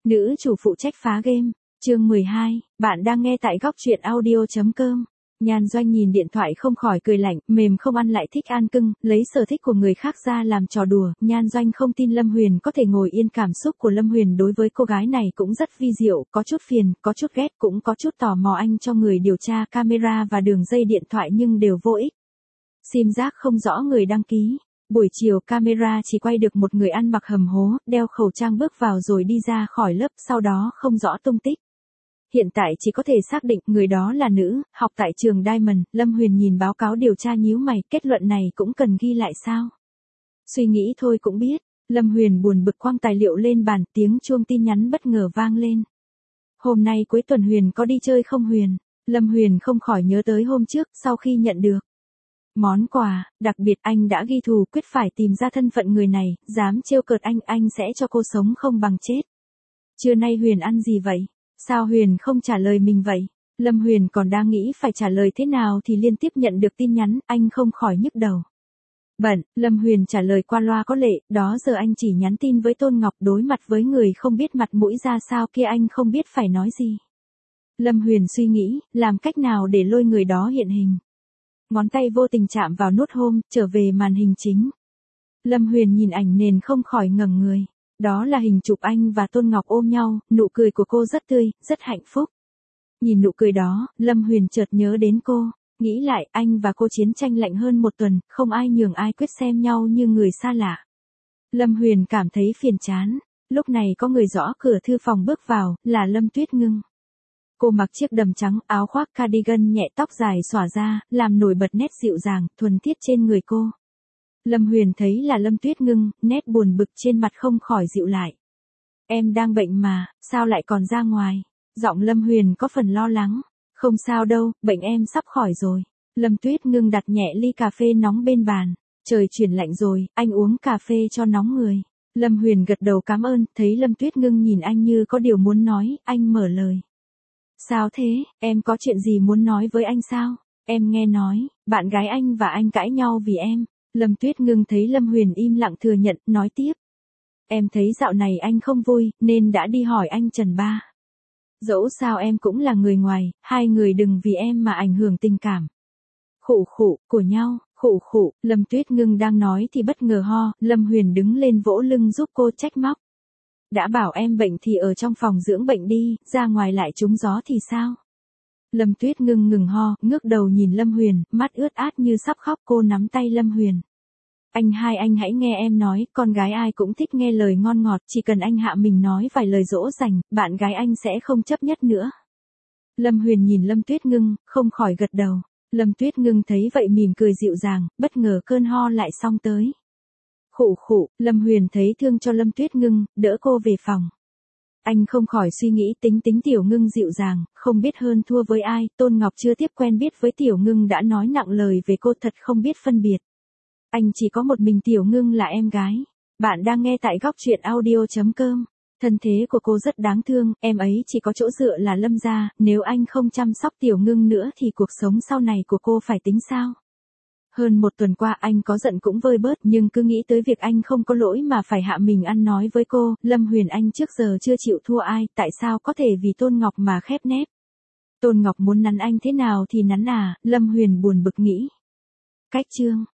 Nữ chủ phụ trách phá game. Chương 12, bạn đang nghe tại góc truyện audio.com. Nhan Doanh nhìn điện thoại không khỏi cười lạnh, mềm không ăn lại thích ăn cưng, lấy sở thích của người khác ra làm trò đùa. Nhan Doanh không tin Lâm Huyền có thể ngồi yên, cảm xúc của Lâm Huyền đối với cô gái này cũng rất vi diệu, có chút phiền, có chút ghét, cũng có chút tò mò. Anh cho người điều tra camera và đường dây điện thoại nhưng đều vô ích. Sim giác không rõ người đăng ký. Buổi chiều camera chỉ quay được một người ăn mặc hầm hố, đeo khẩu trang bước vào rồi đi ra khỏi lớp, sau đó không rõ tung tích. Hiện tại chỉ có thể xác định người đó là nữ, học tại trường Diamond. Lâm Huyền nhìn báo cáo điều tra nhíu mày, kết luận này cũng cần ghi lại sao? Suy nghĩ thôi cũng biết. Lâm Huyền buồn bực quăng tài liệu lên bàn, tiếng chuông tin nhắn bất ngờ vang lên. Hôm nay cuối tuần Huyền có đi chơi không Huyền? Lâm Huyền không khỏi nhớ tới hôm trước, sau khi nhận được món quà, đặc biệt anh đã ghi thù, quyết phải tìm ra thân phận người này, dám trêu cợt anh sẽ cho cô sống không bằng chết. Trưa nay Huyền ăn gì vậy? Sao Huyền không trả lời mình vậy? Lâm Huyền còn đang nghĩ phải trả lời thế nào thì liên tiếp nhận được tin nhắn, anh không khỏi nhức đầu. Bận, Lâm Huyền trả lời qua loa có lệ, đó giờ anh chỉ nhắn tin với Tôn Ngọc, đối mặt với người không biết mặt mũi ra sao kia anh không biết phải nói gì. Lâm Huyền suy nghĩ, làm cách nào để lôi người đó hiện hình. Ngón tay vô tình chạm vào nút home, trở về màn hình chính. Lâm Huyền nhìn ảnh nền không khỏi ngẩng người. Đó là hình chụp anh và Tôn Ngọc ôm nhau, nụ cười của cô rất tươi, rất hạnh phúc. Nhìn nụ cười đó, Lâm Huyền chợt nhớ đến cô. Nghĩ lại, anh và cô chiến tranh lạnh hơn một tuần, không ai nhường ai, quyết xem nhau như người xa lạ. Lâm Huyền cảm thấy phiền chán. Lúc này có người gõ cửa thư phòng bước vào, là Lâm Tuyết Ngưng. Cô mặc chiếc đầm trắng, áo khoác cardigan nhẹ, tóc dài xõa ra, làm nổi bật nét dịu dàng, thuần khiết trên người cô. Lâm Huyền thấy là Lâm Tuyết Ngưng, nét buồn bực trên mặt không khỏi dịu lại. Em đang bệnh mà, sao lại còn ra ngoài? Giọng Lâm Huyền có phần lo lắng. Không sao đâu, bệnh em sắp khỏi rồi. Lâm Tuyết Ngưng đặt nhẹ ly cà phê nóng bên bàn. Trời chuyển lạnh rồi, anh uống cà phê cho nóng người. Lâm Huyền gật đầu cảm ơn, thấy Lâm Tuyết Ngưng nhìn anh như có điều muốn nói, anh mở lời. Sao thế, em có chuyện gì muốn nói với anh sao? Em nghe nói, bạn gái anh và anh cãi nhau vì em. Lâm Tuyết Ngưng thấy Lâm Huyền im lặng thừa nhận, nói tiếp. Em thấy dạo này anh không vui, nên đã đi hỏi anh Trần Ba. Dẫu sao em cũng là người ngoài, hai người đừng vì em mà ảnh hưởng tình cảm. Khụ khụ, của nhau, khụ khụ, Lâm Tuyết Ngưng đang nói thì bất ngờ ho, Lâm Huyền đứng lên vỗ lưng giúp cô, trách móc. Đã bảo em bệnh thì ở trong phòng dưỡng bệnh đi, ra ngoài lại trúng gió thì sao? Lâm Tuyết Ngưng ngừng ho, ngước đầu nhìn Lâm Huyền, mắt ướt át như sắp khóc. Cô nắm tay Lâm Huyền. Anh hãy nghe em nói, con gái ai cũng thích nghe lời ngon ngọt, chỉ cần anh hạ mình nói vài lời dỗ dành, bạn gái anh sẽ không chấp nhất nữa. Lâm Huyền nhìn Lâm Tuyết Ngưng, không khỏi gật đầu. Lâm Tuyết Ngưng thấy vậy mỉm cười dịu dàng, bất ngờ cơn ho lại xong tới. Khụ khụ, Lâm Huyền thấy thương cho Lâm Tuyết Ngưng, đỡ cô về phòng. Anh không khỏi suy nghĩ, tính Tiểu Ngưng dịu dàng, không biết hơn thua với ai, Tôn Ngọc chưa tiếp quen biết với Tiểu Ngưng đã nói nặng lời về cô, thật không biết phân biệt. Anh chỉ có một mình Tiểu Ngưng là em gái. Bạn đang nghe tại góc truyện audio.com. Thân thế của cô rất đáng thương, em ấy chỉ có chỗ dựa là Lâm gia, nếu anh không chăm sóc Tiểu Ngưng nữa thì cuộc sống sau này của cô phải tính sao? Hơn một tuần qua anh có giận cũng vơi bớt, nhưng cứ nghĩ tới việc anh không có lỗi mà phải hạ mình ăn nói với cô. Lâm Huyền anh trước giờ chưa chịu thua ai, tại sao có thể vì Tôn Ngọc mà khép nép? Tôn Ngọc muốn nắn anh thế nào thì nắn à, Lâm Huyền buồn bực nghĩ. Cách chương